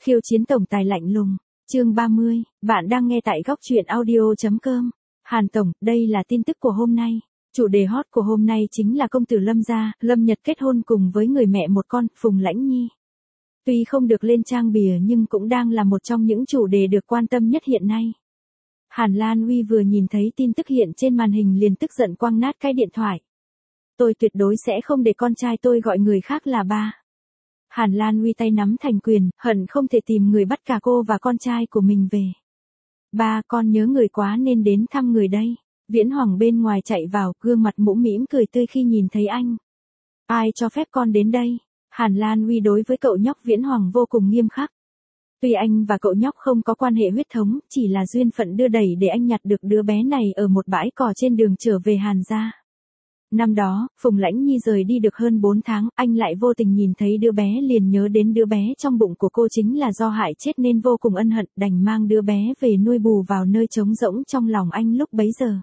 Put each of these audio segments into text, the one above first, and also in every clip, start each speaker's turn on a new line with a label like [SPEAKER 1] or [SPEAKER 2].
[SPEAKER 1] Khiêu chiến tổng tài lạnh lùng, chương 30, bạn đang nghe tại góc truyện audio.com. Hàn Tổng, đây là tin tức của hôm nay. Chủ đề hot của hôm nay chính là công tử Lâm gia, Lâm Nhật kết hôn cùng với người mẹ một con, Phùng Lãnh Nhi. Tuy không được lên trang bìa nhưng cũng đang là một trong những chủ đề được quan tâm nhất hiện nay. Hàn Lan Uy vừa nhìn thấy tin tức hiện trên màn hình liền tức giận quăng nát cái điện thoại. Tôi tuyệt đối sẽ không để con trai tôi gọi người khác là ba. Hàn Lan Uy tay nắm thành quyền, hận không thể tìm người bắt cả cô và con trai của mình về. Ba, con nhớ người quá nên đến thăm người đây. Viễn Hoàng bên ngoài chạy vào, gương mặt mũm mĩm cười tươi khi nhìn thấy anh. Ai cho phép con đến đây? Hàn Lan Uy đối với cậu nhóc Viễn Hoàng vô cùng nghiêm khắc. Tuy anh và cậu nhóc không có quan hệ huyết thống, chỉ là duyên phận đưa đẩy để anh nhặt được đứa bé này ở một bãi cỏ trên đường trở về Hàn gia. Năm đó, Phùng Lãnh Nhi rời đi được hơn 4 tháng, anh lại vô tình nhìn thấy đứa bé liền nhớ đến đứa bé trong bụng của cô chính là do hại chết nên vô cùng ân hận, đành mang đứa bé về nuôi bù vào nơi trống rỗng trong lòng anh lúc bấy giờ.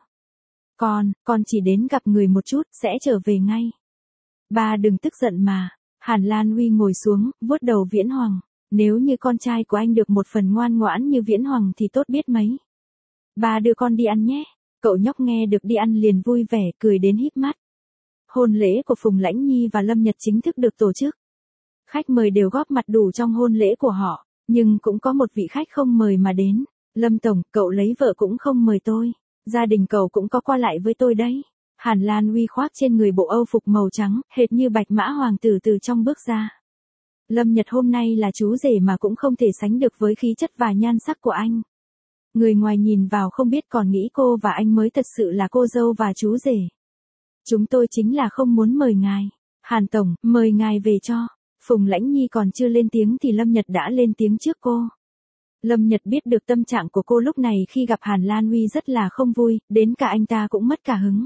[SPEAKER 1] Con chỉ đến gặp người một chút, sẽ trở về ngay. Ba đừng tức giận mà. Hàn Lan Uy ngồi xuống, vuốt đầu Viễn Hoàng. Nếu như con trai của anh được một phần ngoan ngoãn như Viễn Hoàng thì tốt biết mấy. Ba đưa con đi ăn nhé. Cậu nhóc nghe được đi ăn liền vui vẻ, cười đến híp mắt. Hôn lễ của Phùng Lãnh Nhi và Lâm Nhật chính thức được tổ chức. Khách mời đều góp mặt đủ trong hôn lễ của họ, nhưng cũng có một vị khách không mời mà đến. Lâm Tổng, cậu lấy vợ cũng không mời tôi. Gia đình cậu cũng có qua lại với tôi đấy. Hàn Lan Uy khoác trên người bộ âu phục màu trắng, hệt như bạch mã hoàng tử từ trong bước ra. Lâm Nhật hôm nay là chú rể mà cũng không thể sánh được với khí chất và nhan sắc của anh. Người ngoài nhìn vào không biết còn nghĩ cô và anh mới thật sự là cô dâu và chú rể. Chúng tôi chính là không muốn mời ngài. Hàn Tổng, mời ngài về cho. Phùng Lãnh Nhi còn chưa lên tiếng thì Lâm Nhật đã lên tiếng trước cô. Lâm Nhật biết được tâm trạng của cô lúc này khi gặp Hàn Lan Uy rất là không vui, đến cả anh ta cũng mất cả hứng.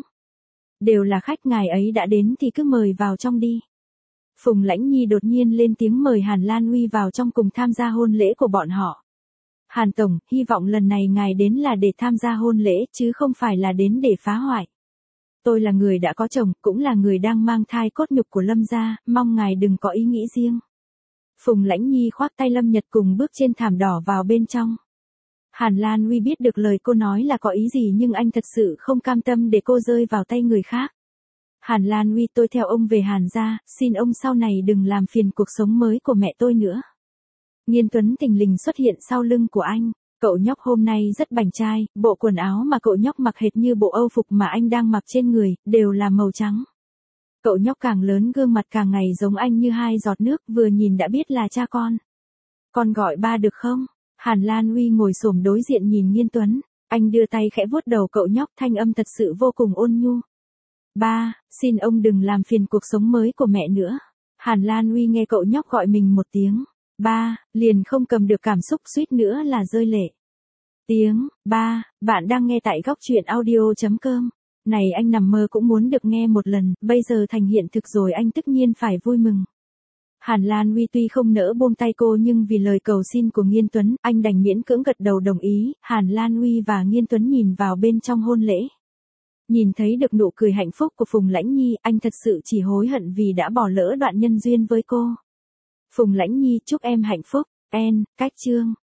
[SPEAKER 1] Đều là khách, ngài ấy đã đến thì cứ mời vào trong đi. Phùng Lãnh Nhi đột nhiên lên tiếng mời Hàn Lan Uy vào trong cùng tham gia hôn lễ của bọn họ. Hàn Tổng, hy vọng lần này ngài đến là để tham gia hôn lễ chứ không phải là đến để phá hoại. Tôi là người đã có chồng, cũng là người đang mang thai cốt nhục của Lâm gia, mong ngài đừng có ý nghĩ riêng. Phùng Lãnh Nhi khoác tay Lâm Nhật cùng bước trên thảm đỏ vào bên trong. Hàn Lan Uy biết được lời cô nói là có ý gì nhưng anh thật sự không cam tâm để cô rơi vào tay người khác. Hàn Lan Uy, tôi theo ông về Hàn gia, xin ông sau này đừng làm phiền cuộc sống mới của mẹ tôi nữa. Nghiên Tuấn thình lình xuất hiện sau lưng của anh. Cậu nhóc hôm nay rất bảnh trai, bộ quần áo mà cậu nhóc mặc hệt như bộ âu phục mà anh đang mặc trên người, đều là màu trắng. Cậu nhóc càng lớn gương mặt càng ngày giống anh như hai giọt nước, vừa nhìn đã biết là cha con. Con gọi ba được không? Hàn Lan Uy ngồi xổm đối diện nhìn Nghiên Tuấn, anh đưa tay khẽ vuốt đầu cậu nhóc, thanh âm thật sự vô cùng ôn nhu. Ba, xin ông đừng làm phiền cuộc sống mới của mẹ nữa. Hàn Lan Uy nghe cậu nhóc gọi mình một tiếng ba, liền không cầm được cảm xúc suýt nữa là rơi lệ. Tiếng ba, bạn đang nghe tại góc truyện audio.com. Này anh nằm mơ cũng muốn được nghe một lần, bây giờ thành hiện thực rồi anh tất nhiên phải vui mừng. Hàn Lan Uy tuy không nỡ buông tay cô nhưng vì lời cầu xin của Nghiên Tuấn, anh đành miễn cưỡng gật đầu đồng ý. Hàn Lan Uy và Nghiên Tuấn nhìn vào bên trong hôn lễ. Nhìn thấy được nụ cười hạnh phúc của Phùng Lãnh Nhi, anh thật sự chỉ hối hận vì đã bỏ lỡ đoạn nhân duyên với cô. Phùng Lãnh Nhi, chúc em hạnh phúc. Cách chương.